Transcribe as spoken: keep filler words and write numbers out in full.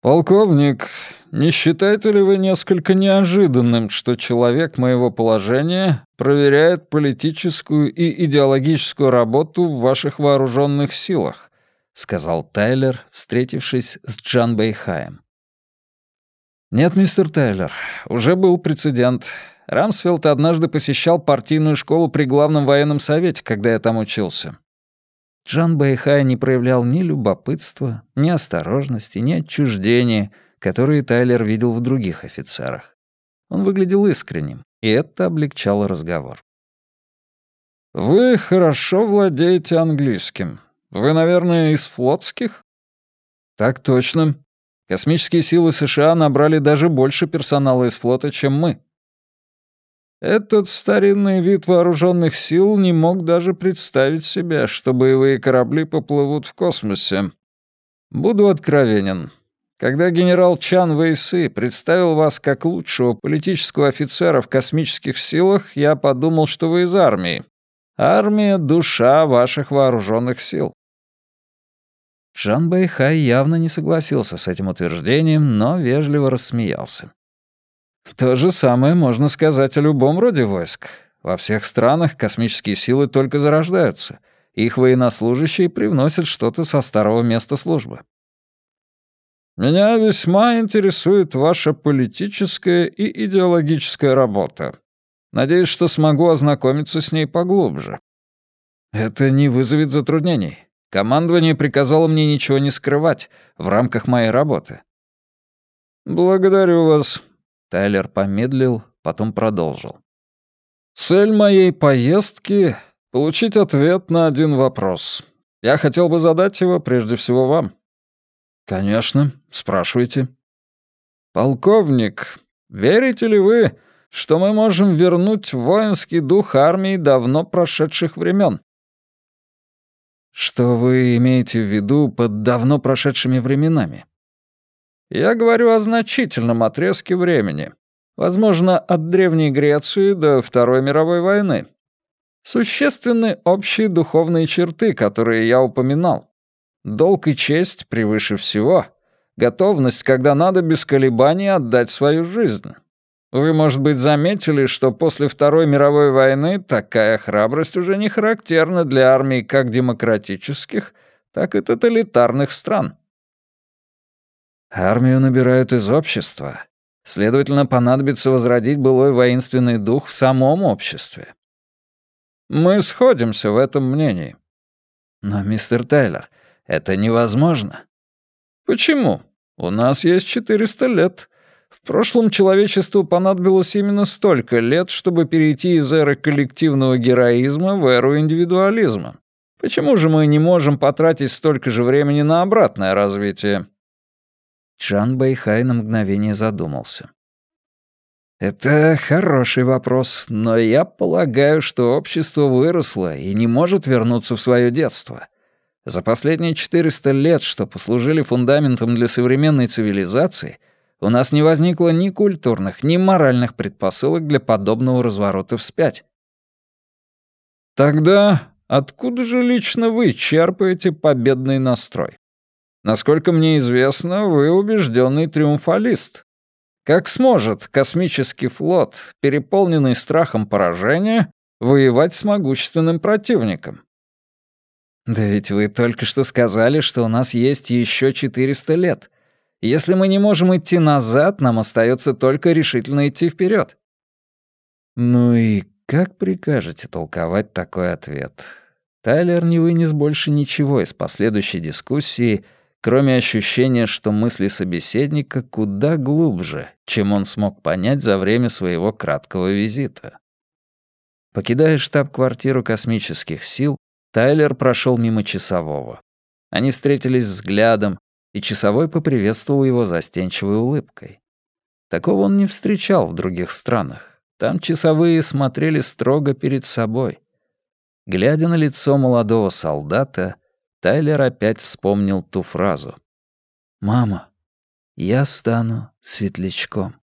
«Полковник, не считаете ли вы несколько неожиданным, что человек моего положения проверяет политическую и идеологическую работу в ваших вооруженных силах?» — сказал Тайлер, встретившись с Джан Бэйхаем. «Нет, мистер Тайлер, уже был прецедент. Рамсфелд однажды посещал партийную школу при главном военном совете, когда я там учился». Джан Бэйхай не проявлял ни любопытства, ни осторожности, ни отчуждения, которые Тайлер видел в других офицерах. Он выглядел искренним, и это облегчало разговор. «Вы хорошо владеете английским. Вы, наверное, из флотских?» «Так точно. Космические силы США набрали даже больше персонала из флота, чем мы». Этот старинный вид вооруженных сил не мог даже представить себе, что боевые корабли поплывут в космосе. Буду откровенен. Когда генерал Чан Вэйсы представил вас как лучшего политического офицера в космических силах, я подумал, что вы из армии. Армия — душа ваших вооруженных сил. Джан Бэйхай явно не согласился с этим утверждением, но вежливо рассмеялся. То же самое можно сказать о любом роде войск. Во всех странах космические силы только зарождаются. Их военнослужащие привносят что-то со старого места службы. Меня весьма интересует ваша политическая и идеологическая работа. Надеюсь, что смогу ознакомиться с ней поглубже. Это не вызовет затруднений. Командование приказало мне ничего не скрывать в рамках моей работы. Благодарю вас. Тайлер помедлил, потом продолжил. «Цель моей поездки — получить ответ на один вопрос. Я хотел бы задать его прежде всего вам». «Конечно, спрашивайте». «Полковник, верите ли вы, что мы можем вернуть воинский дух армии давно прошедших времен?» «Что вы имеете в виду под давно прошедшими временами?» Я говорю о значительном отрезке времени. Возможно, от Древней Греции до Второй мировой войны. Существенны общие духовные черты, которые я упоминал. Долг и честь превыше всего. Готовность, когда надо без колебаний отдать свою жизнь. Вы, может быть, заметили, что после Второй мировой войны такая храбрость уже не характерна для армий как демократических, так и тоталитарных стран. Армию набирают из общества. Следовательно, понадобится возродить былой воинственный дух в самом обществе. Мы сходимся в этом мнении. Но, мистер Тайлер, это невозможно. Почему? У нас есть четыреста лет. В прошлом человечеству понадобилось именно столько лет, чтобы перейти из эры коллективного героизма в эру индивидуализма. Почему же мы не можем потратить столько же времени на обратное развитие? Джан Бэйхай на мгновение задумался. «Это хороший вопрос, но я полагаю, что общество выросло и не может вернуться в свое детство. За последние четыреста лет, что послужили фундаментом для современной цивилизации, у нас не возникло ни культурных, ни моральных предпосылок для подобного разворота вспять». «Тогда откуда же лично вы черпаете победный настрой? Насколько мне известно, вы убежденный триумфалист. Как сможет космический флот, переполненный страхом поражения, воевать с могущественным противником? Да ведь вы только что сказали, что у нас есть еще четыреста лет. Если мы не можем идти назад, нам остается только решительно идти вперед. Ну и как прикажете толковать такой ответ? Тайлер не вынес больше ничего из последующей дискуссии, кроме ощущения, что мысли собеседника куда глубже, чем он смог понять за время своего краткого визита. Покидая штаб-квартиру космических сил, Тайлер прошел мимо часового. Они встретились взглядом, и часовой поприветствовал его застенчивой улыбкой. Такого он не встречал в других странах. Там часовые смотрели строго перед собой. Глядя на лицо молодого солдата, Тайлер опять вспомнил ту фразу. «Мама, я стану светлячком».